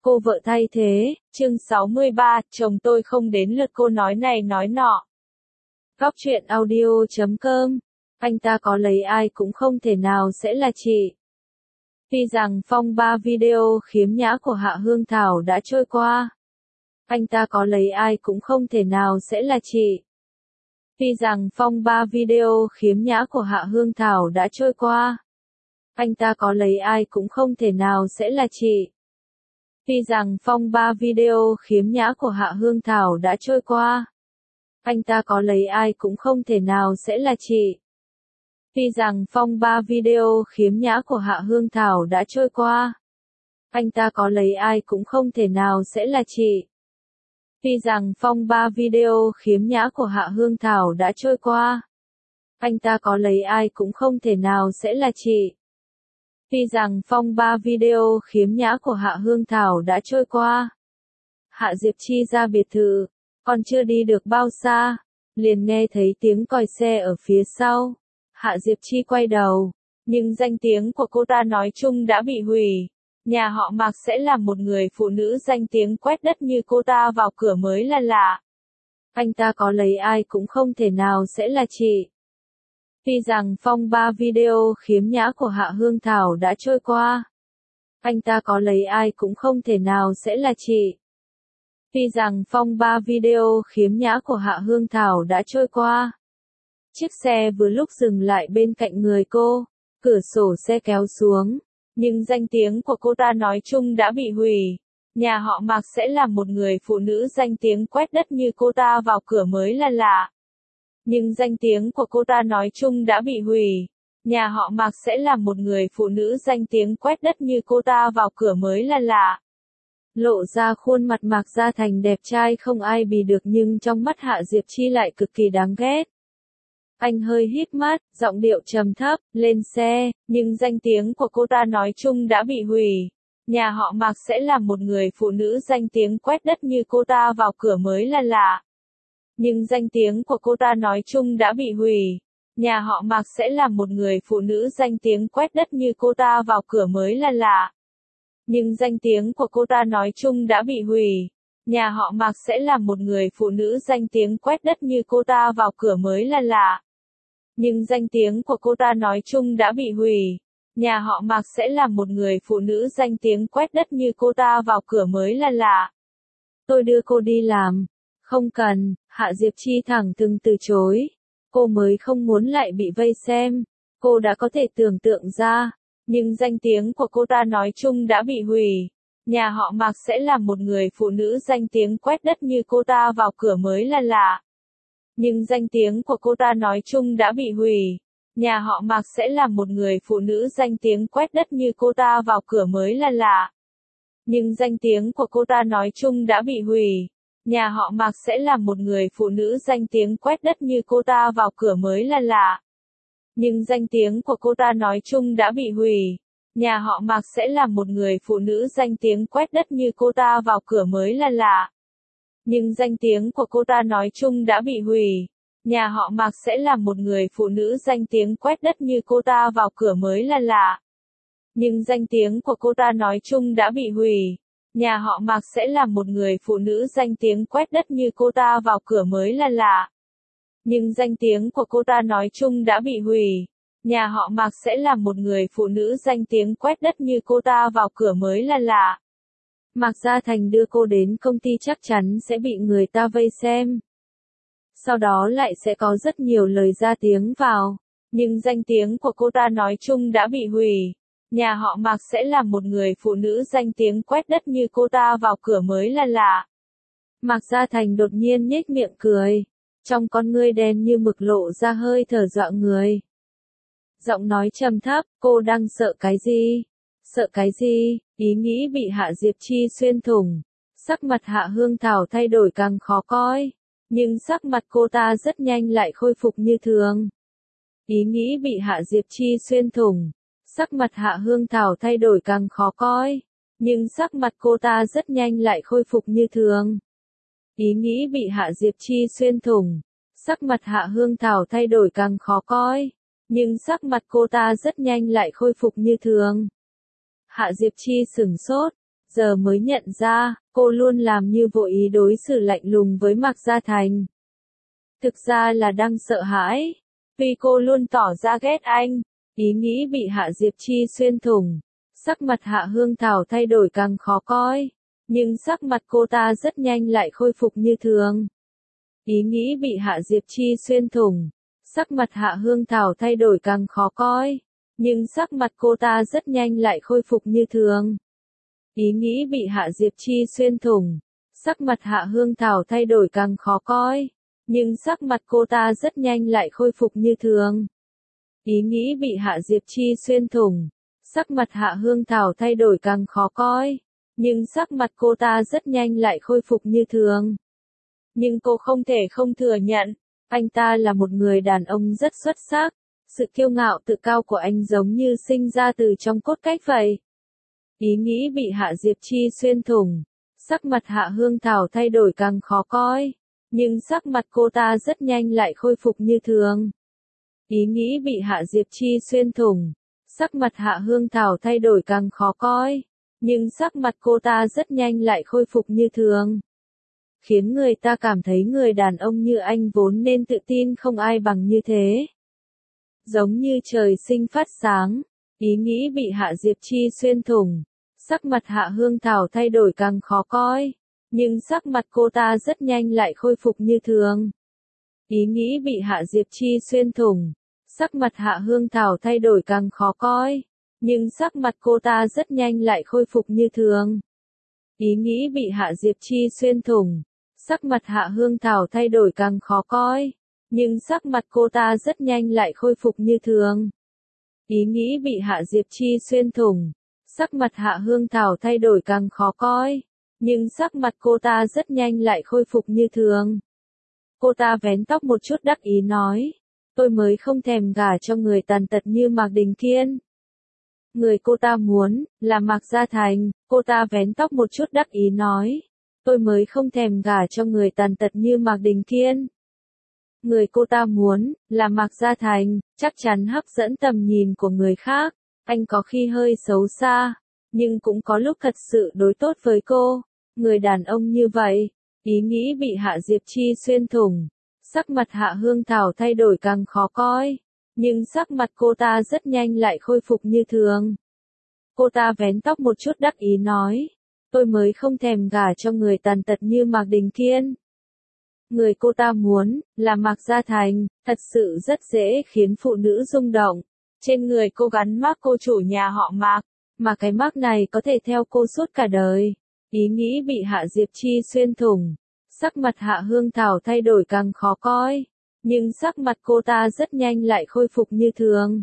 Cô vợ thay thế, chương 63, chồng tôi không đến lượt cô nói này nói nọ. Góc truyện audio.com, anh ta có lấy ai cũng không thể nào sẽ là chị. Tuy rằng phong ba video khiếm nhã của Hạ Hương Thảo đã trôi qua. Anh ta có lấy ai cũng không thể nào sẽ là chị. Tuy rằng phong ba video khiếm nhã của Hạ Hương Thảo đã trôi qua. Anh ta có lấy ai cũng không thể nào sẽ là chị. Tuy rằng phong ba video khiếm nhã của Hạ Hương Thảo đã trôi qua. Anh ta có lấy ai cũng không thể nào sẽ là chị. Tuy rằng phong ba video khiếm nhã của Hạ Hương Thảo đã trôi qua. Anh ta có lấy ai cũng không thể nào sẽ là chị. Tuy rằng phong ba video khiếm nhã của Hạ Hương Thảo đã trôi qua. Anh ta có lấy ai cũng không thể nào sẽ là chị. Tuy rằng phong ba video khiếm nhã của Hạ Hương Thảo đã trôi qua. Hạ Diệp Chi ra biệt thự, còn chưa đi được bao xa, liền nghe thấy tiếng còi xe ở phía sau. Hạ Diệp Chi quay đầu, nhưng danh tiếng của cô ta nói chung đã bị hủy. Nhà họ Mạc sẽ làm một người phụ nữ danh tiếng quét đất như cô ta vào cửa mới là lạ. Anh ta có lấy ai cũng không thể nào sẽ là chị. Tuy rằng phong ba video khiếm nhã của Hạ Hương Thảo đã trôi qua. Anh ta có lấy ai cũng không thể nào sẽ là chị. Tuy rằng phong ba video khiếm nhã của Hạ Hương Thảo đã trôi qua. Chiếc xe vừa lúc dừng lại bên cạnh người cô, cửa sổ xe kéo xuống, nhưng danh tiếng của cô ta nói chung đã bị hủy. Nhà họ Mạc sẽ làm một người phụ nữ danh tiếng quét đất như cô ta vào cửa mới là lạ. Nhưng danh tiếng của cô ta nói chung đã bị hủy. Nhà họ Mạc sẽ làm một người phụ nữ danh tiếng quét đất như cô ta vào cửa mới là lạ. Lộ ra khuôn mặt Mạc Gia Thành đẹp trai không ai bì được nhưng trong mắt Hạ Diệp Chi lại cực kỳ đáng ghét. Anh hơi hít mắt, giọng điệu trầm thấp, lên xe, nhưng danh tiếng của cô ta nói chung đã bị hủy. Nhà họ Mạc sẽ làm một người phụ nữ danh tiếng quét đất như cô ta vào cửa mới là lạ. Nhưng danh tiếng của cô ta nói chung đã bị hủy. Nhà họ Mạc sẽ làm một người phụ nữ danh tiếng quét đất như cô ta vào cửa mới là lạ. Nhưng danh tiếng của cô ta nói chung đã bị hủy. Nhà họ Mạc sẽ làm một người phụ nữ danh tiếng quét đất như cô ta vào cửa mới là lạ. Nhưng danh tiếng của cô ta nói chung đã bị hủy. Nhà họ Mạc sẽ làm một người phụ nữ danh tiếng quét đất như cô ta vào cửa mới là lạ. Tôi đưa cô đi làm. Không cần, Hạ Diệp Chi thẳng thừng từ chối. Cô mới không muốn lại bị vây xem. Cô đã có thể tưởng tượng ra. Nhưng danh tiếng của cô ta nói chung đã bị hủy. Nhà họ Mạc sẽ làm một người phụ nữ danh tiếng quét đất như cô ta vào cửa mới là lạ. Nhưng danh tiếng của cô ta nói chung đã bị hủy. Nhà họ Mạc sẽ làm một người phụ nữ danh tiếng quét đất như cô ta vào cửa mới là lạ. Nhưng danh tiếng của cô ta nói chung đã bị hủy. Nhà họ Mạc sẽ làm một người phụ nữ danh tiếng quét đất như cô ta vào cửa mới là lạ. Nhưng danh tiếng của cô ta nói chung đã bị hủy. Nhà họ Mạc sẽ làm một người phụ nữ danh tiếng quét đất như cô ta vào cửa mới là lạ. Nhưng danh tiếng của cô ta nói chung đã bị hủy. Nhà họ Mạc sẽ làm một người phụ nữ danh tiếng quét đất như cô ta vào cửa mới là lạ. Nhưng danh tiếng của cô ta nói chung đã bị hủy. Nhà họ Mạc sẽ làm một người phụ nữ danh tiếng quét đất như cô ta vào cửa mới là lạ. Nhưng danh tiếng của cô ta nói chung đã bị hủy. Nhà họ Mạc sẽ làm một người phụ nữ danh tiếng quét đất như cô ta vào cửa mới là lạ. Mạc Gia Thành đưa cô đến công ty chắc chắn sẽ bị người ta vây xem. Sau đó lại sẽ có rất nhiều lời ra tiếng vào. Nhưng danh tiếng của cô ta nói chung đã bị hủy. Nhà họ Mạc sẽ làm một người phụ nữ danh tiếng quét đất như cô ta vào cửa mới là lạ. Mạc Gia Thành đột nhiên nhếch miệng cười. Trong con ngươi đen như mực lộ ra hơi thở dọa người. Giọng nói trầm thấp, cô đang sợ cái gì? Sợ cái gì? Ý nghĩ bị Hạ Diệp Chi xuyên thủng. Sắc mặt Hạ Hương Thảo thay đổi càng khó coi. Nhưng sắc mặt cô ta rất nhanh lại khôi phục như thường. Ý nghĩ bị Hạ Diệp Chi xuyên thủng. Sắc mặt Hạ Hương Thảo thay đổi càng khó coi. Nhưng sắc mặt cô ta rất nhanh lại khôi phục như thường. Ý nghĩ bị Hạ Diệp Chi xuyên thủng. Sắc mặt Hạ Hương Thảo thay đổi càng khó coi. Nhưng sắc mặt cô ta rất nhanh lại khôi phục như thường. Hạ Diệp Chi sửng sốt. giờ mới nhận ra, cô luôn làm như vô ý đối xử lạnh lùng với Mạc Gia Thành. Thực ra là đang sợ hãi, vì cô luôn tỏ ra ghét anh, ý nghĩ bị Hạ Diệp Chi xuyên thủng. Sắc mặt Hạ Hương Thảo thay đổi càng khó coi, nhưng sắc mặt cô ta rất nhanh lại khôi phục như thường. Ý nghĩ bị Hạ Diệp Chi xuyên thủng, sắc mặt Hạ Hương Thảo thay đổi càng khó coi, nhưng sắc mặt cô ta rất nhanh lại khôi phục như thường. Ý nghĩ bị Hạ Diệp Chi xuyên thủng, sắc mặt Hạ Hương Thảo thay đổi càng khó coi, nhưng sắc mặt cô ta rất nhanh lại khôi phục như thường. Ý nghĩ bị Hạ Diệp Chi xuyên thủng, sắc mặt Hạ Hương Thảo thay đổi càng khó coi, nhưng sắc mặt cô ta rất nhanh lại khôi phục như thường. Nhưng cô không thể không thừa nhận, anh ta là một người đàn ông rất xuất sắc, sự kiêu ngạo tự cao của anh giống như sinh ra từ trong cốt cách vậy. Ý nghĩ bị Hạ Diệp Chi xuyên thủng, sắc mặt Hạ Hương Thảo thay đổi càng khó coi, nhưng sắc mặt cô ta rất nhanh lại khôi phục như thường. Ý nghĩ bị Hạ Diệp Chi xuyên thủng, sắc mặt Hạ Hương Thảo thay đổi càng khó coi, nhưng sắc mặt cô ta rất nhanh lại khôi phục như thường. Khiến người ta cảm thấy người đàn ông như anh vốn nên tự tin không ai bằng như thế. Giống như trời sinh phát sáng, ý nghĩ bị Hạ Diệp Chi xuyên thủng, sắc mặt Hạ Hương Thảo thay đổi càng khó coi, nhưng sắc mặt cô ta rất nhanh lại khôi phục như thường. Ý nghĩ bị Hạ Diệp Chi xuyên thủng, sắc mặt Hạ Hương Thảo thay đổi càng khó coi, nhưng sắc mặt cô ta rất nhanh lại khôi phục như thường. Ý nghĩ bị Hạ Diệp Chi xuyên thủng, sắc mặt Hạ Hương Thảo thay đổi càng khó coi, nhưng sắc mặt cô ta rất nhanh lại khôi phục như thường. Ý nghĩ bị Hạ Diệp Chi xuyên thủng, sắc mặt Hạ Hương Thảo thay đổi càng khó coi, nhưng sắc mặt cô ta rất nhanh lại khôi phục như thường. Cô ta vén tóc một chút đắc ý nói, tôi mới không thèm gả cho người tàn tật như Mạc Đình Kiên. Người cô ta muốn, là Mạc Gia Thành, cô ta vén tóc một chút đắc ý nói, tôi mới không thèm gả cho người tàn tật như Mạc Đình Kiên. Người cô ta muốn, là Mạc Gia Thành, chắc chắn hấp dẫn tầm nhìn của người khác, anh có khi hơi xấu xa, nhưng cũng có lúc thật sự đối tốt với cô. Người đàn ông như vậy, ý nghĩ bị Hạ Diệp Chi xuyên thủng, sắc mặt Hạ Hương Thảo thay đổi càng khó coi, nhưng sắc mặt cô ta rất nhanh lại khôi phục như thường. Cô ta vén tóc một chút đắc ý nói, tôi mới không thèm gả cho người tàn tật như Mạc Đình Kiên. Người cô ta muốn, là Mạc Gia Thành, thật sự rất dễ khiến phụ nữ rung động. Trên người cô gắn mác cô chủ nhà họ Mạc, mà cái mác này có thể theo cô suốt cả đời. Ý nghĩ bị Hạ Diệp Chi xuyên thủng, sắc mặt Hạ Hương Thảo thay đổi càng khó coi, nhưng sắc mặt cô ta rất nhanh lại khôi phục như thường.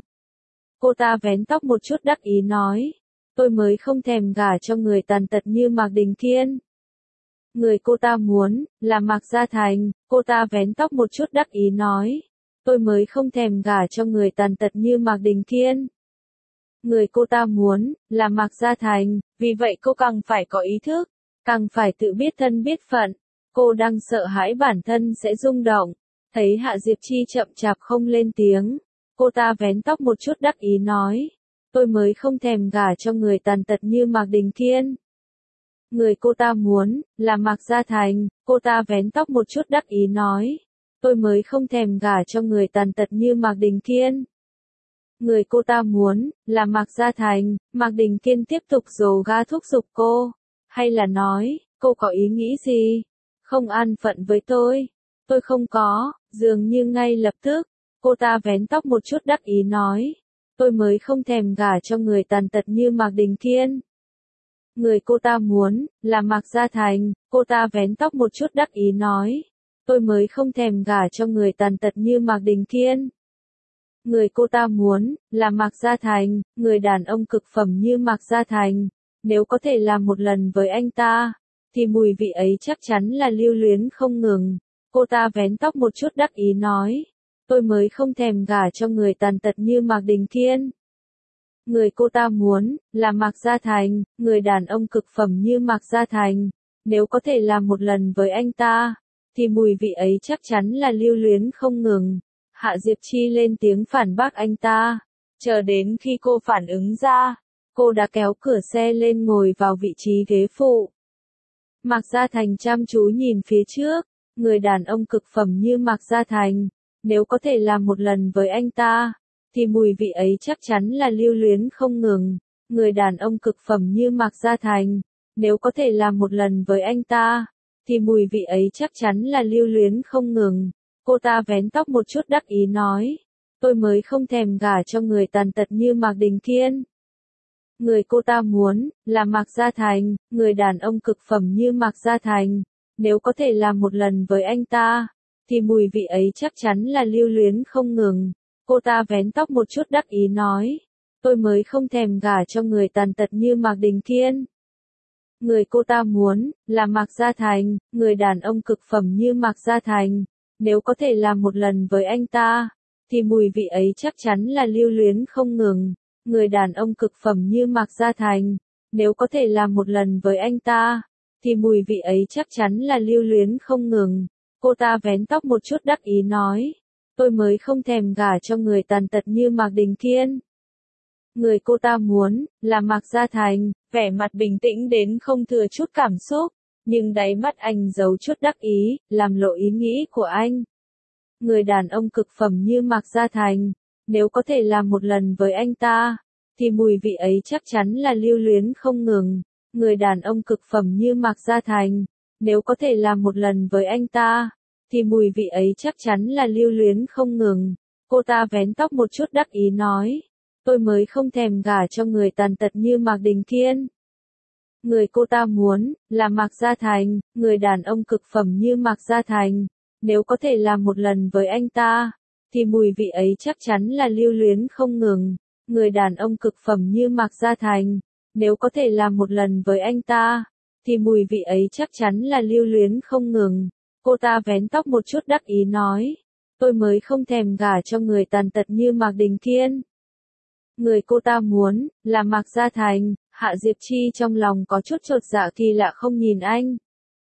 Cô ta vén tóc một chút đắc ý nói, tôi mới không thèm gả cho người tàn tật như Mạc Đình Kiên. Người cô ta muốn, là Mạc Gia Thành, cô ta vén tóc một chút đắc ý nói, tôi mới không thèm gả cho người tàn tật như Mạc Đình Kiên. Người cô ta muốn, là Mạc Gia Thành, vì vậy cô càng phải có ý thức, càng phải tự biết thân biết phận. Cô đang sợ hãi bản thân sẽ rung động, thấy Hạ Diệp Chi chậm chạp không lên tiếng. Cô ta vén tóc một chút đắc ý nói, tôi mới không thèm gả cho người tàn tật như Mạc Đình Kiên. Người cô ta muốn, là Mạc Gia Thành, cô ta vén tóc một chút đắc ý nói, tôi mới không thèm gả cho người tàn tật như Mạc Đình Kiên. Người cô ta muốn, là Mạc Gia Thành, Mạc Đình Kiên tiếp tục dồ ga thúc giục cô, hay là nói, cô có ý nghĩ gì? Không an phận với tôi không có, dường như ngay lập tức, cô ta vén tóc một chút đắc ý nói, tôi mới không thèm gả cho người tàn tật như Mạc Đình Kiên. Người cô ta muốn, là Mạc Gia Thành, cô ta vén tóc một chút đắc ý nói, tôi mới không thèm gả cho người tàn tật như Mạc Đình Kiên. Người cô ta muốn, là Mạc Gia Thành, người đàn ông cực phẩm như Mạc Gia Thành, nếu có thể làm một lần với anh ta, thì mùi vị ấy chắc chắn là lưu luyến không ngừng. Cô ta vén tóc một chút đắc ý nói, tôi mới không thèm gả cho người tàn tật như Mạc Đình Kiên. Người cô ta muốn, là Mạc Gia Thành, người đàn ông cực phẩm như Mạc Gia Thành, nếu có thể làm một lần với anh ta, thì mùi vị ấy chắc chắn là lưu luyến không ngừng. Hạ Diệp Chi lên tiếng phản bác anh ta, chờ đến khi cô phản ứng ra, Cô đã kéo cửa xe lên ngồi vào vị trí ghế phụ. Mạc Gia Thành chăm chú nhìn phía trước, người đàn ông cực phẩm như Mạc Gia Thành, nếu có thể làm một lần với anh ta, thì mùi vị ấy chắc chắn là lưu luyến không ngừng. Người đàn ông cực phẩm như Mạc Gia Thành, nếu có thể làm một lần với anh ta, thì mùi vị ấy chắc chắn là lưu luyến không ngừng. Cô ta vén tóc một chút đắc ý nói, tôi mới không thèm gả cho người tàn tật như Mạc Đình Kiên. Người cô ta muốn, là Mạc Gia Thành, người đàn ông cực phẩm như Mạc Gia Thành, nếu có thể làm một lần với anh ta, thì mùi vị ấy chắc chắn là lưu luyến không ngừng. Cô ta vén tóc một chút đắc ý nói, tôi mới không thèm gả cho người tàn tật như Mạc Đình Kiên. Người cô ta muốn, là Mạc Gia Thành, người đàn ông cực phẩm như Mạc Gia Thành, nếu có thể làm một lần với anh ta, thì mùi vị ấy chắc chắn là lưu luyến không ngừng. Người đàn ông cực phẩm như Mạc Gia Thành, nếu có thể làm một lần với anh ta, thì mùi vị ấy chắc chắn là lưu luyến không ngừng. Cô ta vén tóc một chút đắc ý nói, tôi mới không thèm gả cho người tàn tật như Mạc Đình Kiên. Người cô ta muốn, là Mạc Gia Thành, vẻ mặt bình tĩnh đến không thừa chút cảm xúc, nhưng đáy mắt anh giấu chút đắc ý, làm lộ ý nghĩ của anh. Người đàn ông cực phẩm như Mạc Gia Thành, nếu có thể làm một lần với anh ta, thì mùi vị ấy chắc chắn là lưu luyến không ngừng. Người đàn ông cực phẩm như Mạc Gia Thành, nếu có thể làm một lần với anh ta, thì mùi vị ấy chắc chắn là lưu luyến không ngừng. Cô ta vén tóc một chút đắc ý nói, tôi mới không thèm gả cho người tàn tật như Mạc Đình Kiên. Người cô ta muốn, là Mạc Gia Thành, người đàn ông cực phẩm như Mạc Gia Thành, nếu có thể làm một lần với anh ta, thì mùi vị ấy chắc chắn là lưu luyến không ngừng. Người đàn ông cực phẩm như Mạc Gia Thành, nếu có thể làm một lần với anh ta, thì mùi vị ấy chắc chắn là lưu luyến không ngừng. Cô ta vén tóc một chút đắc ý nói, tôi mới không thèm gả cho người tàn tật như Mạc Đình Kiên. Người cô ta muốn, là Mạc Gia Thành. Hạ Diệp Chi trong lòng có chút chột dạ kỳ lạ không nhìn anh.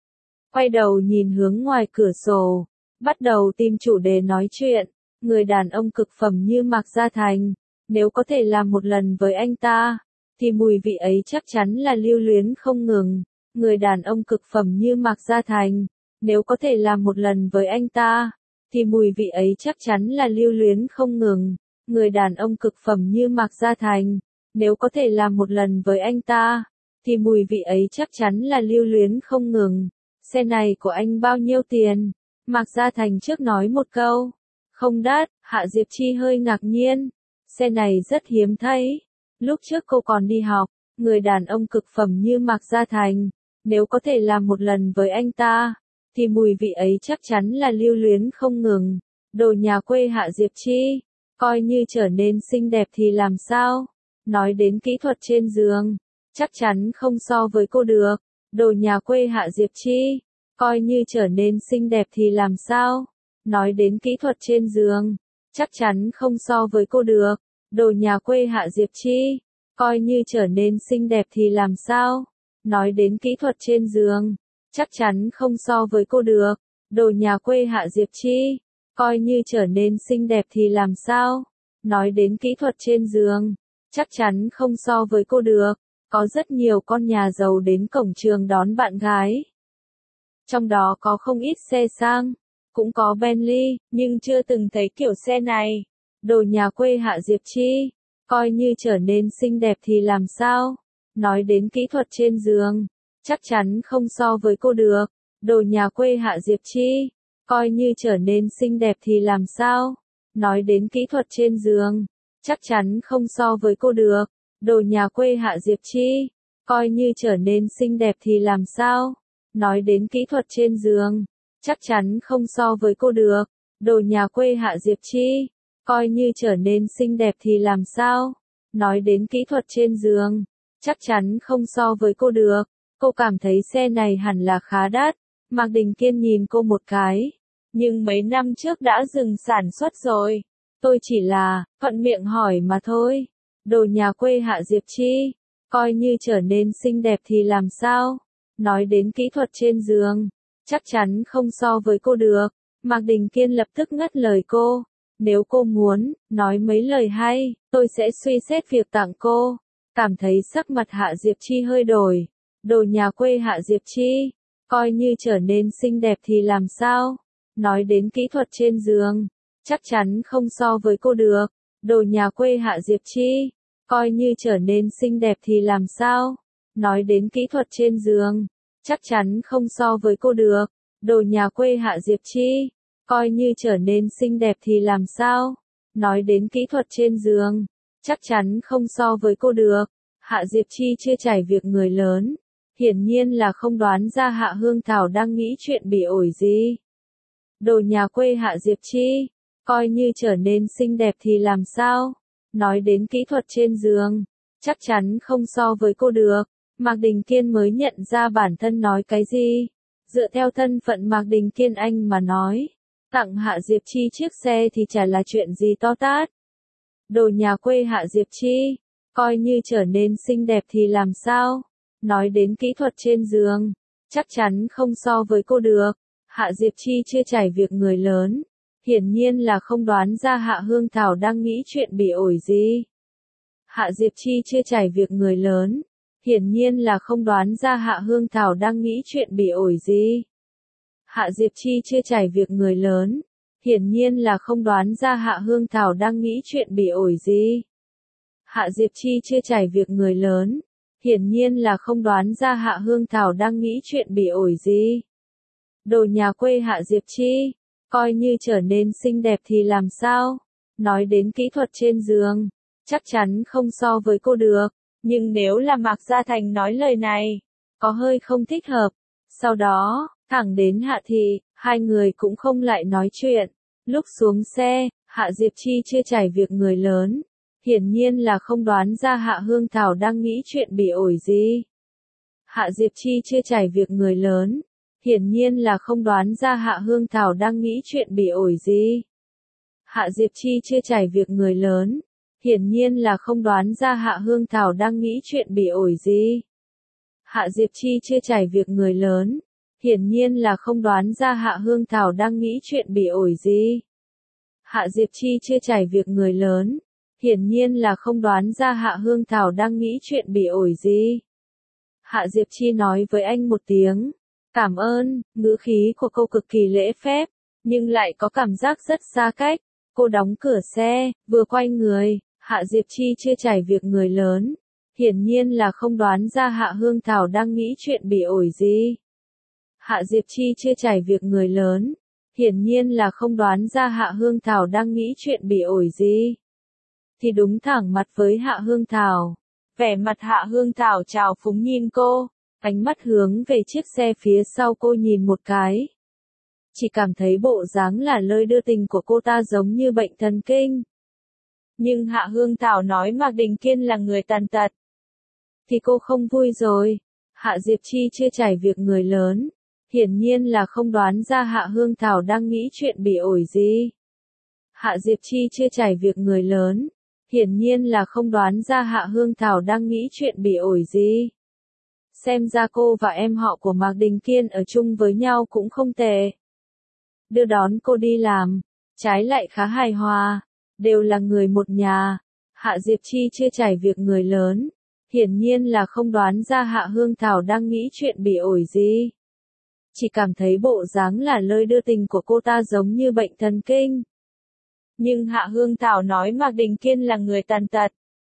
Quay đầu nhìn hướng ngoài cửa sổ, bắt đầu tìm chủ đề nói chuyện. Người đàn ông cực phẩm như Mạc Gia Thành, nếu có thể làm một lần với anh ta, thì mùi vị ấy chắc chắn là lưu luyến không ngừng. Người đàn ông cực phẩm như Mạc Gia Thành, nếu có thể làm một lần với anh ta, thì mùi vị ấy chắc chắn là lưu luyến không ngừng. Người đàn ông cực phẩm như Mạc Gia Thành, nếu có thể làm một lần với anh ta, thì mùi vị ấy chắc chắn là lưu luyến không ngừng. Xe này của anh bao nhiêu tiền? Mạc Gia Thành trước nói một câu. Không đắt. Hạ Diệp Chi hơi ngạc nhiên. Xe này rất hiếm thấy. Lúc trước cô còn đi học, người đàn ông cực phẩm như Mạc Gia Thành, nếu có thể làm một lần với anh ta, thì mùi vị ấy chắc chắn là lưu luyến không ngừng. Đồ nhà quê Hạ Diệp Chi, coi như trở nên xinh đẹp thì làm sao? Nói đến kỹ thuật trên giường, chắc chắn không so với cô được. Đồ nhà quê Hạ Diệp Chi, coi như trở nên xinh đẹp thì làm sao? Nói đến kỹ thuật trên giường, chắc chắn không so với cô được. Đồ nhà quê Hạ Diệp Chi, coi như trở nên xinh đẹp thì làm sao? Nói đến kỹ thuật trên giường, chắc chắn không so với cô được. Đồ nhà quê Hạ Diệp Chi, coi như trở nên xinh đẹp thì làm sao? Nói đến kỹ thuật trên giường, chắc chắn không so với cô được. Có rất nhiều con nhà giàu đến cổng trường đón bạn gái. Trong đó có không ít xe sang, cũng có Bentley, nhưng chưa từng thấy kiểu xe này. Đồ nhà quê Hạ Diệp Chi, coi như trở nên xinh đẹp thì làm sao? Nói đến kỹ thuật trên giường, chắc chắn không so với cô được. Đồ nhà quê Hạ Diệp Chi, coi như trở nên xinh đẹp thì làm sao? Nói đến kỹ thuật trên giường, chắc chắn không so với cô được. Đồ nhà quê Hạ Diệp Chi, coi như trở nên xinh đẹp thì làm sao? Nói đến kỹ thuật trên giường, chắc chắn không so với cô được. Đồ nhà quê Hạ Diệp Chi, coi như trở nên xinh đẹp thì làm sao? Nói đến kỹ thuật trên giường, chắc chắn không so với cô được. Cô cảm thấy xe này hẳn là khá đắt. Mạc Đình Kiên nhìn cô một cái. Nhưng mấy năm trước đã dừng sản xuất rồi. Tôi chỉ là, thuận miệng hỏi mà thôi. Đồ nhà quê Hạ Diệp Chi, coi như trở nên xinh đẹp thì làm sao? Nói đến kỹ thuật trên giường, chắc chắn không so với cô được. Mạc Đình Kiên lập tức ngắt lời cô. Nếu cô muốn, nói mấy lời hay, tôi sẽ suy xét việc tặng cô. Cảm thấy sắc mặt Hạ Diệp Chi hơi đổi. Đồ nhà quê Hạ Diệp Chi, coi như trở nên xinh đẹp thì làm sao? Nói đến kỹ thuật trên giường, chắc chắn không so với cô được. Đồ nhà quê Hạ Diệp Chi, coi như trở nên xinh đẹp thì làm sao? Nói đến kỹ thuật trên giường, chắc chắn không so với cô được. Đồ nhà quê Hạ Diệp Chi, coi như trở nên xinh đẹp thì làm sao? Nói đến kỹ thuật trên giường, chắc chắn không so với cô được. Hạ Diệp Chi chưa trải việc người lớn, hiển nhiên là không đoán ra Hạ Hương Thảo đang nghĩ chuyện bị ổi gì. Đồ nhà quê Hạ Diệp Chi, coi như trở nên xinh đẹp thì làm sao? Nói đến kỹ thuật trên giường, chắc chắn không so với cô được. Mạc Đình Kiên mới nhận ra bản thân nói cái gì. Dựa theo thân phận Mạc Đình Kiên anh mà nói, tặng Hạ Diệp Chi chiếc xe thì chả là chuyện gì to tát. Đồ nhà quê Hạ Diệp Chi, coi như trở nên xinh đẹp thì làm sao? Nói đến kỹ thuật trên giường, chắc chắn không so với cô được. Hạ Diệp Chi chưa trải việc người lớn, hiển nhiên là không đoán ra Hạ Hương Thảo đang nghĩ chuyện bị ổi gì. Hạ Diệp Chi chưa trải việc người lớn, hiển nhiên là không đoán ra Hạ Hương Thảo đang nghĩ chuyện bị ổi gì. Hạ Diệp Chi chưa trải việc người lớn, hiển nhiên là không đoán ra Hạ Hương Thảo đang nghĩ chuyện bị ổi gì. Hạ Diệp Chi chưa trải việc người lớn, hiển nhiên là không đoán ra Hạ Hương Thảo đang nghĩ chuyện bị ổi gì. Đồ nhà quê Hạ Diệp Chi, coi như trở nên xinh đẹp thì làm sao? Nói đến kỹ thuật trên giường, chắc chắn không so với cô được. Nhưng nếu là Mạc Gia Thành nói lời này, có hơi không thích hợp. Sau đó, thẳng đến Hạ Thị, hai người cũng không lại nói chuyện. Lúc xuống xe, Hạ Diệp Chi chưa trải việc người lớn, hiển nhiên là không đoán ra Hạ Hương Thảo đang nghĩ chuyện bị ổi gì. Hạ Diệp Chi chưa trải việc người lớn, hiển nhiên là không đoán ra Hạ Hương Thảo đang nghĩ chuyện bị ổi gì. Hạ Diệp Chi chưa trải việc người lớn, hiển nhiên là không đoán ra Hạ Hương Thảo đang nghĩ chuyện bị ổi gì. Hạ Diệp Chi chưa trải việc người lớn, hiển nhiên là không đoán ra Hạ Hương Thảo đang nghĩ chuyện bị ổi gì. Hạ Diệp Chi chưa trải việc người lớn, hiển nhiên là không đoán ra Hạ Hương Thảo đang nghĩ chuyện bị ổi gì. Hạ Diệp Chi nói với anh một tiếng, cảm ơn, ngữ khí của cô cực kỳ lễ phép, nhưng lại có cảm giác rất xa cách. Cô đóng cửa xe, vừa quay người, Hạ Diệp Chi chưa trải việc người lớn, hiển nhiên là không đoán ra Hạ Hương Thảo đang nghĩ chuyện bị ổi gì. Hạ Diệp Chi chưa trải việc người lớn, hiển nhiên là không đoán ra Hạ Hương Thảo đang nghĩ chuyện bị ổi gì. Thì đúng thẳng mặt với Hạ Hương Thảo, vẻ mặt Hạ Hương Thảo trào phúng nhìn cô, ánh mắt hướng về chiếc xe phía sau cô nhìn một cái. Chỉ cảm thấy bộ dáng là lơi đưa tình của cô ta giống như bệnh thần kinh. Nhưng Hạ Hương Thảo nói Mạc Đình Kiên là người tàn tật, thì cô không vui rồi. Hạ Diệp Chi chưa trải việc người lớn, hiển nhiên là không đoán ra Hạ Hương Thảo đang nghĩ chuyện bị ổi gì. Hạ Diệp Chi chưa trải việc người lớn, hiển nhiên là không đoán ra Hạ Hương Thảo đang nghĩ chuyện bị ổi gì. Xem ra cô và em họ của Mạc Đình Kiên ở chung với nhau cũng không tệ. Đưa đón cô đi làm, trái lại khá hài hòa, đều là người một nhà. Hạ Diệp Chi chưa trải việc người lớn, hiển nhiên là không đoán ra Hạ Hương Thảo đang nghĩ chuyện bị ổi gì. Chỉ cảm thấy bộ dáng là lơi đưa tình của cô ta giống như bệnh thần kinh. Nhưng Hạ Hương Thảo nói Mạc Đình Kiên là người tàn tật,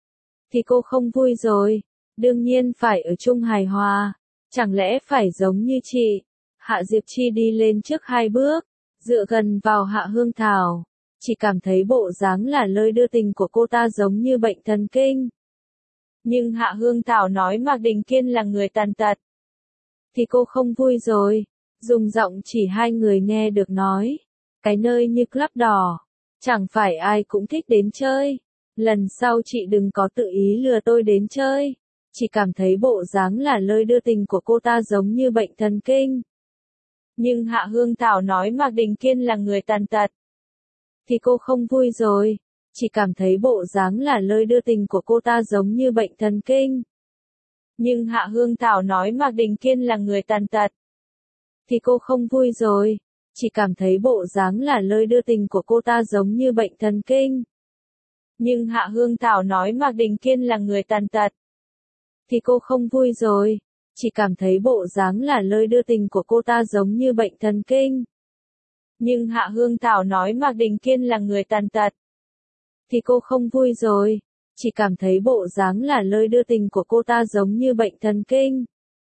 thì cô không vui rồi. Đương nhiên phải ở chung hài hòa, chẳng lẽ phải giống như chị. Hạ Diệp Chi đi lên trước 2 bước, dựa gần vào Hạ Hương Thảo, chỉ cảm thấy bộ dáng là lơi đưa tình của cô ta giống như bệnh thần kinh. Nhưng Hạ Hương Thảo nói Mạc Đình Kiên là người tàn tật, thì cô không vui rồi. Dùng giọng chỉ hai người nghe được nói, cái nơi như club đỏ, chẳng phải ai cũng thích đến chơi. Lần sau chị đừng có tự ý lừa tôi đến chơi. Chỉ cảm thấy bộ dáng là lơi đưa tình của cô ta giống như bệnh thần kinh. Nhưng Hạ Hương Thảo nói Mạc Đình Kiên là người tàn tật, thì cô không vui rồi. Chỉ cảm thấy bộ dáng là lơi đưa tình của cô ta giống như bệnh thần kinh. Nhưng Hạ Hương Thảo nói Mạc Đình Kiên là người tàn tật, thì cô không vui rồi. Chỉ cảm thấy bộ dáng là lơi đưa tình của cô ta giống như bệnh thần kinh. Nhưng Hạ Hương Thảo nói Mạc Đình Kiên là người tàn tật, thì cô không vui rồi. Chỉ cảm thấy bộ dáng là lơi đưa tình của cô ta giống như bệnh thần kinh. Nhưng Hạ Hương Thảo nói Mạc Đình Kiên là người tàn tật. Thì cô không vui rồi. Chỉ cảm thấy bộ dáng là lơi đưa tình của cô ta giống như bệnh thần kinh.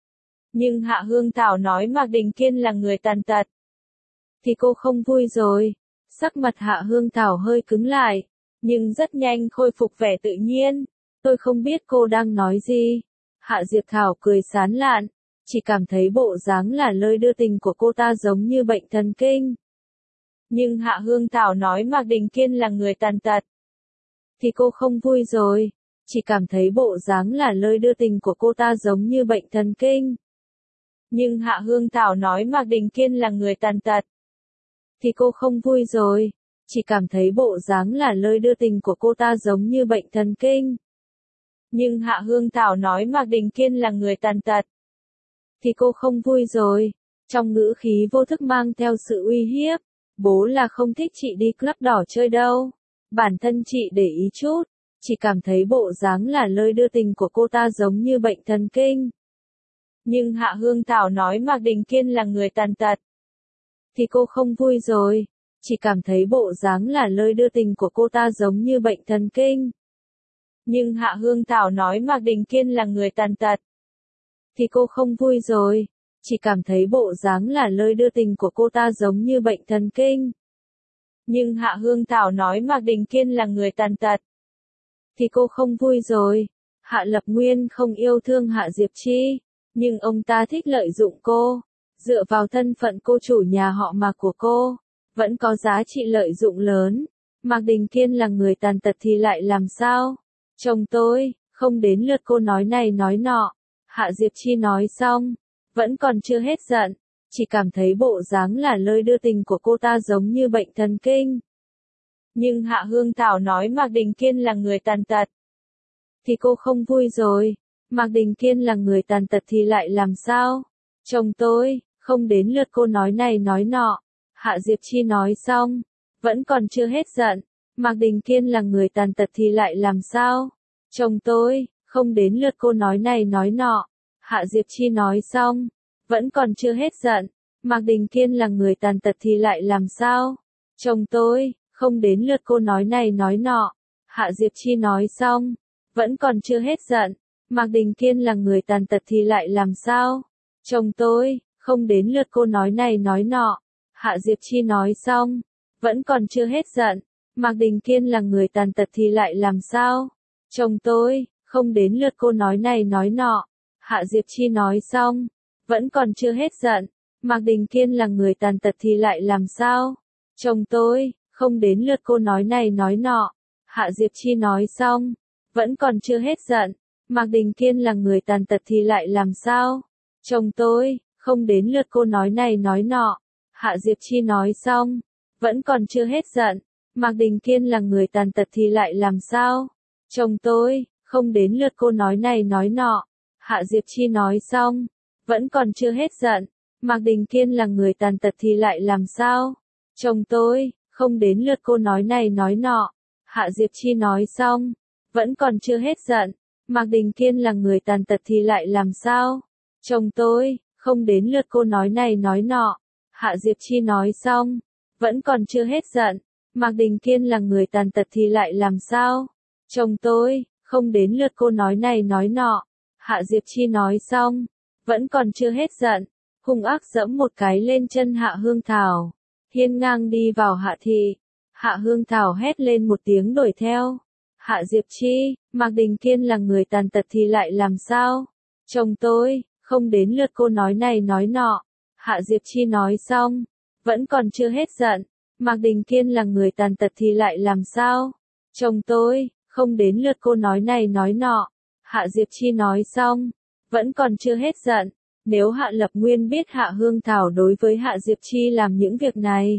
Nhưng Hạ Hương Thảo nói Mạc Đình Kiên là người tàn tật. Thì cô không vui rồi. Sắc mặt Hạ Hương Thảo hơi cứng lại. Nhưng rất nhanh khôi phục vẻ tự nhiên. Tôi không biết cô đang nói gì. Hạ Diệp Thảo cười sán lạn. Chỉ cảm thấy bộ dáng là lơi đưa tình của cô ta giống như bệnh thần kinh. Nhưng Hạ Hương Thảo nói Mạc Đình Kiên là người tàn tật. Thì cô không vui rồi. Chỉ cảm thấy bộ dáng là lơi đưa tình của cô ta giống như bệnh thần kinh. Nhưng Hạ Hương Thảo nói Mạc Đình Kiên là người tàn tật. Thì cô không vui rồi. Chỉ cảm thấy bộ dáng là lơi đưa tình của cô ta giống như bệnh thần kinh. Nhưng Hạ Hương Thảo nói Mạc Đình Kiên là người tàn tật. Thì cô không vui rồi. Trong ngữ khí vô thức mang theo sự uy hiếp. Bố là không thích chị đi club đỏ chơi đâu. Bản thân chị để ý chút. Chỉ cảm thấy bộ dáng là lơi đưa tình của cô ta giống như bệnh thần kinh. Nhưng Hạ Hương Thảo nói Mạc Đình Kiên là người tàn tật. Thì cô không vui rồi. Chỉ cảm thấy bộ dáng là lơi đưa tình của cô ta giống như bệnh thần kinh. Nhưng Hạ Hương Thảo nói Mạc Đình Kiên là người tàn tật. Thì cô không vui rồi. Chỉ cảm thấy bộ dáng là lơi đưa tình của cô ta giống như bệnh thần kinh. Nhưng Hạ Hương Thảo nói Mạc Đình Kiên là người tàn tật. Thì cô không vui rồi. Hạ Lập Nguyên không yêu thương Hạ Diệp Chi. Nhưng ông ta thích lợi dụng cô. Dựa vào thân phận cô chủ nhà họ Mạc của cô. Vẫn có giá trị lợi dụng lớn. Mạc Đình Kiên là người tàn tật thì lại làm sao? Chồng tôi, không đến lượt cô nói này nói nọ. Hạ Diệp Chi nói xong. Vẫn còn chưa hết giận. Chỉ cảm thấy bộ dáng là lơi đưa tình của cô ta giống như bệnh thần kinh. Nhưng Hạ Hương Thảo nói Mạc Đình Kiên là người tàn tật. Thì cô không vui rồi. Mạc Đình Kiên là người tàn tật thì lại làm sao? Chồng tôi, không đến lượt cô nói này nói nọ. Hạ Diệp Chi nói xong. Vẫn còn chưa hết giận. Mạc Đình Kiên là người tàn tật thì lại làm sao? Chồng tôi, không đến lượt cô nói này nói nọ. Hạ Diệp Chi nói xong. Vẫn còn chưa hết giận. Mạc Đình Kiên là người tàn tật thì lại làm sao? Chồng tôi, không đến lượt cô nói này nói nọ. Hạ Diệp Chi nói xong. Vẫn còn chưa hết giận. Mạc Đình Kiên là người tàn tật thì lại làm sao? Chồng tôi, không đến lượt cô nói này nói nọ. Hạ Diệp Chi nói xong. Vẫn còn chưa hết giận. Mạc Đình Kiên là người tàn tật thì lại làm sao? Chồng tôi, không đến lượt cô nói này nói nọ. Hạ Diệp Chi nói xong. Vẫn còn chưa hết giận. Mạc Đình Kiên là người tàn tật thì lại làm sao? Chồng tôi, không đến lượt cô nói này nói nọ. Hạ Diệp Chi nói xong. Vẫn còn chưa hết giận. Mạc Đình Kiên là người tàn tật thì lại làm sao? Chồng tôi, không đến lượt cô nói này nói nọ. Hạ Diệp Chi nói xong. Vẫn còn chưa hết giận. Mạc Đình Kiên là người tàn tật thì lại làm sao? Chồng tôi, không đến lượt cô nói này nói nọ. Hạ Diệp Chi nói xong. Vẫn còn chưa hết giận. Mạc Đình Kiên là người tàn tật thì lại làm sao? Chồng tôi, không đến lượt cô nói này nói nọ. Hạ Diệp Chi nói xong. Vẫn còn chưa hết giận. Mạc Đình Kiên là người tàn tật thì lại làm sao? Chồng tôi, không đến lượt cô nói này nói nọ. Hạ Diệp Chi nói xong. Vẫn còn chưa hết giận. Mạc Đình Kiên là người tàn tật thì lại làm sao? Chồng tôi, không đến lượt cô nói này nói nọ. Hạ Diệp Chi nói xong. Vẫn còn chưa hết giận. Hung ác giẫm một cái lên chân Hạ Hương Thảo. Hiên ngang đi vào Hạ thị. Hạ Hương Thảo hét lên một tiếng đuổi theo. Hạ Diệp Chi, Mạc Đình Kiên là người tàn tật thì lại làm sao? Chồng tôi, không đến lượt cô nói này nói nọ. Hạ Diệp Chi nói xong. Vẫn còn chưa hết giận. Mạc Đình Kiên là người tàn tật thì lại làm sao? Chồng tôi, không đến lượt cô nói này nói nọ. Hạ Diệp Chi nói xong. Vẫn còn chưa hết giận. Nếu Hạ Lập Nguyên biết Hạ Hương Thảo đối với Hạ Diệp Chi làm những việc này,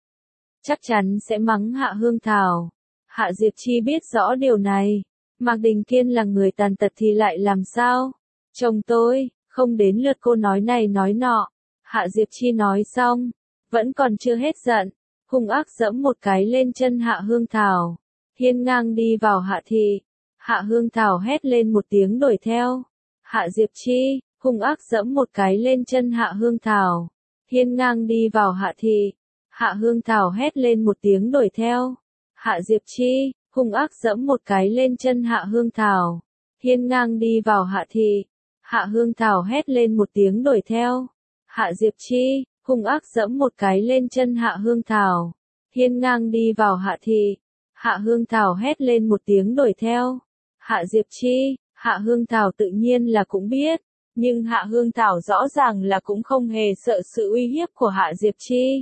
chắc chắn sẽ mắng Hạ Hương Thảo. Hạ Diệp Chi biết rõ điều này. Mạc Đình Kiên là người tàn tật thì lại làm sao? Chồng tôi, không đến lượt cô nói này nói nọ. Hạ Diệp Chi nói xong. Vẫn còn chưa hết giận. Hung ác giẫm một cái lên chân Hạ Hương Thảo. Hiên ngang đi vào Hạ thị. Hạ Hương Thảo hét lên một tiếng đuổi theo. Hạ Diệp Chi, hung ác giẫm một cái lên chân Hạ Hương Thảo. Hiên ngang đi vào Hạ thị. Hạ Hương Thảo hét lên một tiếng đuổi theo. Hạ Diệp Chi, hung ác giẫm một cái lên chân Hạ Hương Thảo. Hiên ngang đi vào Hạ thị. Hạ Hương Thảo hét lên một tiếng đuổi theo. Hạ Diệp Chi, hung ác giẫm một cái lên chân Hạ Hương Thảo. Hiên ngang đi vào Hạ thị. Hạ Hương Thảo hét lên một tiếng đuổi theo. Hạ Diệp Chi, Hạ Hương Thảo tự nhiên là cũng biết, nhưng Hạ Hương Thảo rõ ràng là cũng không hề sợ sự uy hiếp của Hạ Diệp Chi.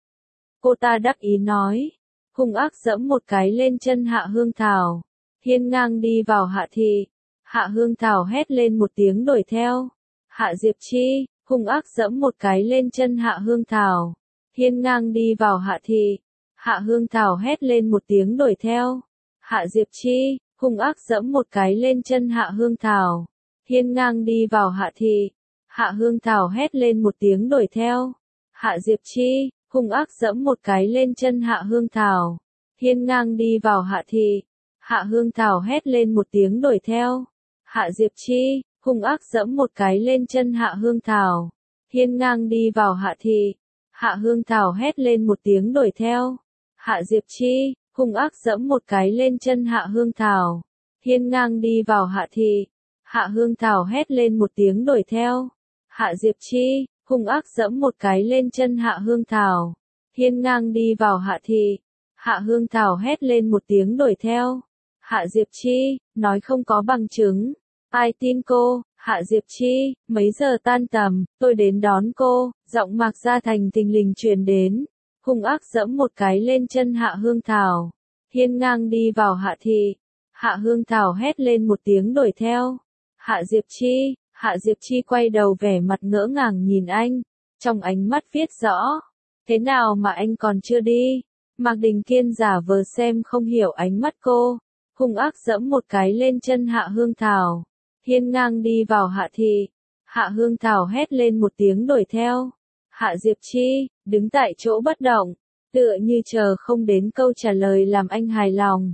Cô ta đắc ý nói, hung ác giẫm một cái lên chân Hạ Hương Thảo. Hiên ngang đi vào Hạ thị. Hạ Hương Thảo hét lên một tiếng đuổi theo. Hạ Diệp Chi, hung ác giẫm một cái lên chân Hạ Hương Thảo. Hiên ngang đi vào Hạ thị. Hạ Hương Thảo hét lên một tiếng đuổi theo. Hạ Diệp Chi, hung ác giẫm một cái lên chân Hạ Hương Thảo. Hiên ngang đi vào Hạ thị. Hạ Hương Thảo hét lên một tiếng đuổi theo. Hạ Diệp Chi, hung ác giẫm một cái lên chân Hạ Hương Thảo. Hiên ngang đi vào Hạ thị. Hạ Hương Thảo hét lên một tiếng đuổi theo. Hạ Diệp Chi, hung ác giẫm một cái lên chân Hạ Hương Thảo. Hiên ngang đi vào Hạ thị. Hạ Hương Thảo hét lên một tiếng đuổi theo. Hạ Diệp Chi, hung ác giẫm một cái lên chân Hạ Hương Thảo. Hiên ngang đi vào Hạ thị. Hạ Hương Thảo hét lên một tiếng đuổi theo. Hạ Diệp Chi, hung ác giẫm một cái lên chân Hạ Hương Thảo. Hiên ngang đi vào Hạ thị. Hạ Hương Thảo hét lên một tiếng đuổi theo. Hạ Diệp Chi, nói không có bằng chứng. Ai tin cô? Hạ Diệp Chi, mấy giờ tan tầm, tôi đến đón cô. Giọng Mạc Gia Thành thình lình truyền đến. Hung ác giẫm một cái lên chân Hạ Hương Thảo. Hiên ngang đi vào Hạ thị. Hạ Hương Thảo hét lên một tiếng đuổi theo. Hạ Diệp Chi, Hạ Diệp Chi quay đầu vẻ mặt ngỡ ngàng nhìn anh. Trong ánh mắt viết rõ. Thế nào mà anh còn chưa đi? Mạc Đình Kiên giả vờ xem không hiểu ánh mắt cô. Hung ác giẫm một cái lên chân Hạ Hương Thảo. Hiên ngang đi vào Hạ thị. Hạ Hương Thảo hét lên một tiếng đuổi theo. Hạ Diệp Chi, đứng tại chỗ bất động, tựa như chờ không đến câu trả lời làm anh hài lòng.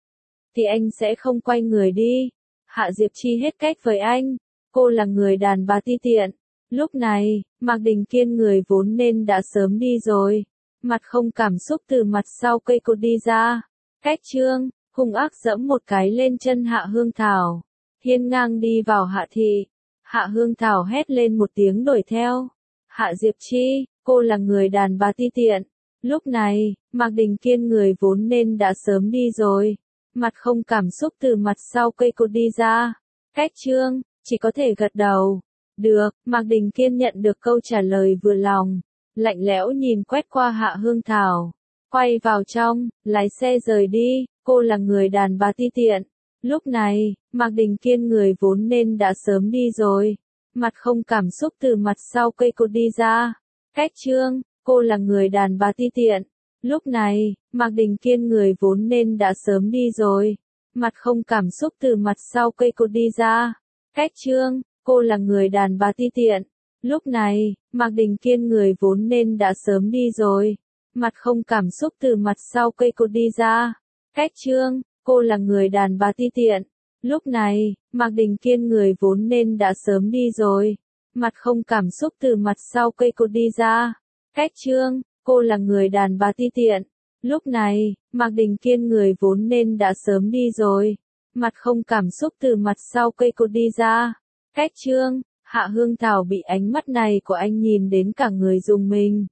Thì anh sẽ không quay người đi. Hạ Diệp Chi hết cách với anh. Cô là người đàn bà ti tiện. Lúc này, Mạc Đình Kiên người vốn nên đã sớm đi rồi. Mặt không cảm xúc từ mặt sau cây cột đi ra. Cách Trương, hung ác giẫm một cái lên chân Hạ Hương Thảo. Hiên ngang đi vào Hạ thị. Hạ Hương Thảo hét lên một tiếng đuổi theo. Hạ Diệp Chi, cô là người đàn bà ti tiện. Lúc này, Mạc Đình Kiên người vốn nên đã sớm đi rồi. Mặt không cảm xúc từ mặt sau cây cột đi ra. Cách Trương, chỉ có thể gật đầu. Được, Mạc Đình Kiên nhận được câu trả lời vừa lòng. Lạnh lẽo nhìn quét qua Hạ Hương Thảo. Quay vào trong, lái xe rời đi. Cô là người đàn bà ti tiện. Lúc này, Mạc Đình Kiên người vốn nên đã sớm đi rồi. Mặt không cảm xúc từ mặt sau cây cột đi ra. Cách Trương, cô là người đàn bà ti tiện. Lúc này, Mạc Đình Kiên người vốn nên đã sớm đi rồi. Mặt không cảm xúc từ mặt sau cây cột đi ra. Cách Trương, cô là người đàn bà ti tiện. Lúc này, Mạc Đình Kiên người vốn nên đã sớm đi rồi. Mặt không cảm xúc từ mặt sau cây cột đi ra. Cách Trương, cô là người đàn bà ti tiện. Lúc này, Mạc Đình Kiên người vốn nên đã sớm đi rồi. Mặt không cảm xúc từ mặt sau cây cột đi ra. Cách Trương, cô là người đàn bà ti tiện. Lúc này, Mạc Đình Kiên người vốn nên đã sớm đi rồi. Mặt không cảm xúc từ mặt sau cây cột đi ra. Cách Trương, Hạ Hương Thảo bị ánh mắt này của anh nhìn đến cả người rùng mình.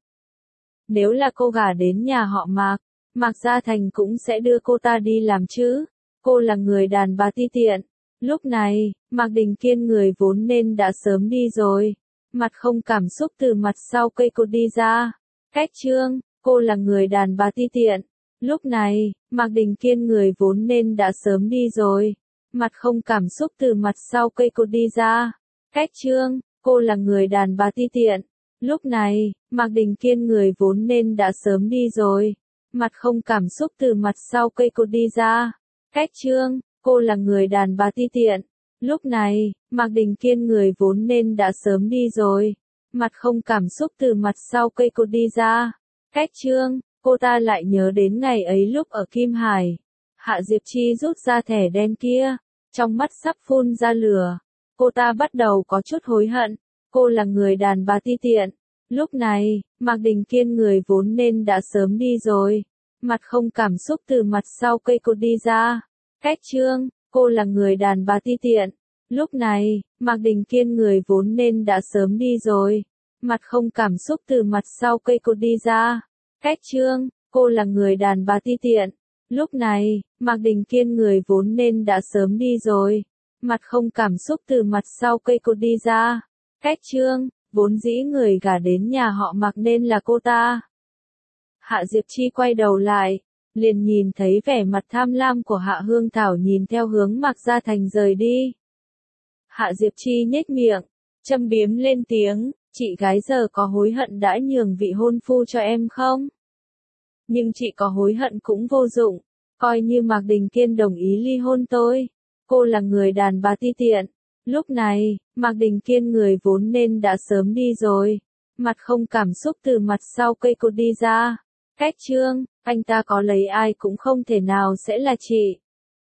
Nếu là cô gả đến nhà họ Mạc, Mạc Gia Thành cũng sẽ đưa cô ta đi làm chứ. Cô là người đàn bà ti tiện. Lúc này, Mạc Đình Kiên người vốn nên đã sớm đi rồi. Mặt không cảm xúc từ mặt sau cây cột đi ra. Cách Trương, cô là người đàn bà ti tiện. Lúc này, Mạc Đình Kiên người vốn nên đã sớm đi rồi. Mặt không cảm xúc từ mặt sau cây cột đi ra. Cách Trương, cô là người đàn bà ti tiện. Lúc này, Mạc Đình Kiên người vốn nên đã sớm đi rồi. Mặt không cảm xúc từ mặt sau cây cột đi ra. Cách Trương, cô là người đàn bà ti tiện. Lúc này, Mạc Đình Kiên người vốn nên đã sớm đi rồi. Mặt không cảm xúc từ mặt sau cây cột đi ra. Cách Trương, cô ta lại nhớ đến ngày ấy lúc ở Kim Hải. Hạ Diệp Chi rút ra thẻ đen kia. Trong mắt sắp phun ra lửa. Cô ta bắt đầu có chút hối hận. Cô là người đàn bà ti tiện. Lúc này, Mạc Đình Kiên người vốn nên đã sớm đi rồi. Mặt không cảm xúc từ mặt sau cây cột đi ra. Cách Trương, cô là người đàn bà ti tiện. Lúc này, Mạc Đình Kiên người vốn nên đã sớm đi rồi. Mặt không cảm xúc từ mặt sau cây cột đi ra. Cách Trương, cô là người đàn bà ti tiện. Lúc này, Mạc Đình Kiên người vốn nên đã sớm đi rồi. Mặt không cảm xúc từ mặt sau cây cột đi ra. Cách Trương, vốn dĩ người gả đến nhà họ Mạc nên là cô ta. Hạ Diệp Chi quay đầu lại, liền nhìn thấy vẻ mặt tham lam của Hạ Hương Thảo nhìn theo hướng Mạc Gia Thành rời đi. Hạ Diệp Chi nhếch miệng, châm biếm lên tiếng, chị gái giờ có hối hận đã nhường vị hôn phu cho em không? Nhưng chị có hối hận cũng vô dụng, coi như Mạc Đình Kiên đồng ý ly hôn tôi. Cô là người đàn bà ti tiện. Lúc này, Mạc Đình Kiên người vốn nên đã sớm đi rồi. Mặt không cảm xúc từ mặt sau cây cột đi ra. Cách Trương, anh ta có lấy ai cũng không thể nào sẽ là chị.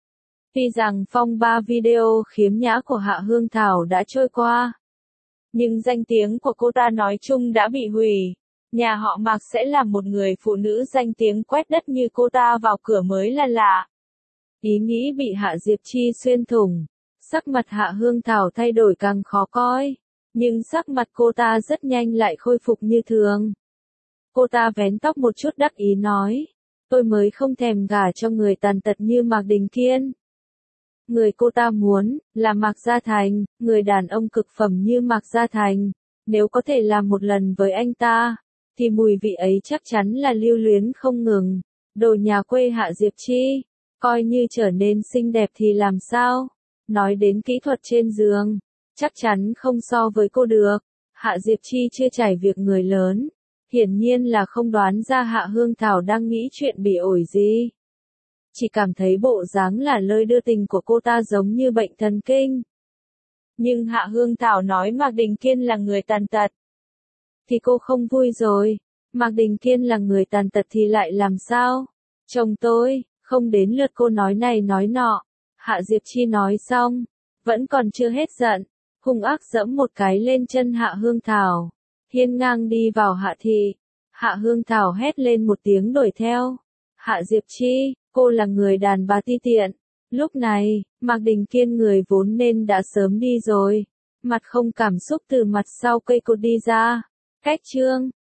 Tuy rằng phong ba video khiếm nhã của Hạ Hương Thảo đã trôi qua, nhưng danh tiếng của cô ta nói chung đã bị hủy. Nhà họ Mạc sẽ làm một người phụ nữ danh tiếng quét đất như cô ta vào cửa mới là lạ. Ý nghĩ bị Hạ Diệp Chi xuyên thủng. Sắc mặt Hạ Hương Thảo thay đổi càng khó coi. Nhưng sắc mặt cô ta rất nhanh lại khôi phục như thường. Cô ta vén tóc một chút đắc ý nói. Tôi mới không thèm gả cho người tàn tật như Mạc Đình Kiên. Người cô ta muốn, là Mạc Gia Thành, người đàn ông cực phẩm như Mạc Gia Thành. Nếu có thể làm một lần với anh ta, thì mùi vị ấy chắc chắn là lưu luyến không ngừng. Đồ nhà quê Hạ Diệp Chi, coi như trở nên xinh đẹp thì làm sao? Nói đến kỹ thuật trên giường, chắc chắn không so với cô được. Hạ Diệp Chi chưa trải việc người lớn, hiển nhiên là không đoán ra Hạ Hương Thảo đang nghĩ chuyện bị ổi gì. Chỉ cảm thấy bộ dáng là lơi đưa tình của cô ta giống như bệnh thần kinh. Nhưng Hạ Hương Thảo nói Mạc Đình Kiên là người tàn tật, thì cô không vui rồi. Mạc Đình Kiên là người tàn tật thì lại làm sao? Chồng tôi, không đến lượt cô nói này nói nọ. Hạ Diệp Chi nói xong, vẫn còn chưa hết giận, hung ác giẫm một cái lên chân Hạ Hương Thảo, hiên ngang đi vào Hạ thị. Hạ Hương Thảo hét lên một tiếng đuổi theo. Hạ Diệp Chi, cô là người đàn bà ti tiện. Lúc này, Mạc Đình Kiên người vốn nên đã sớm đi rồi. Mặt không cảm xúc từ mặt sau cây cột đi ra. Cách Trương,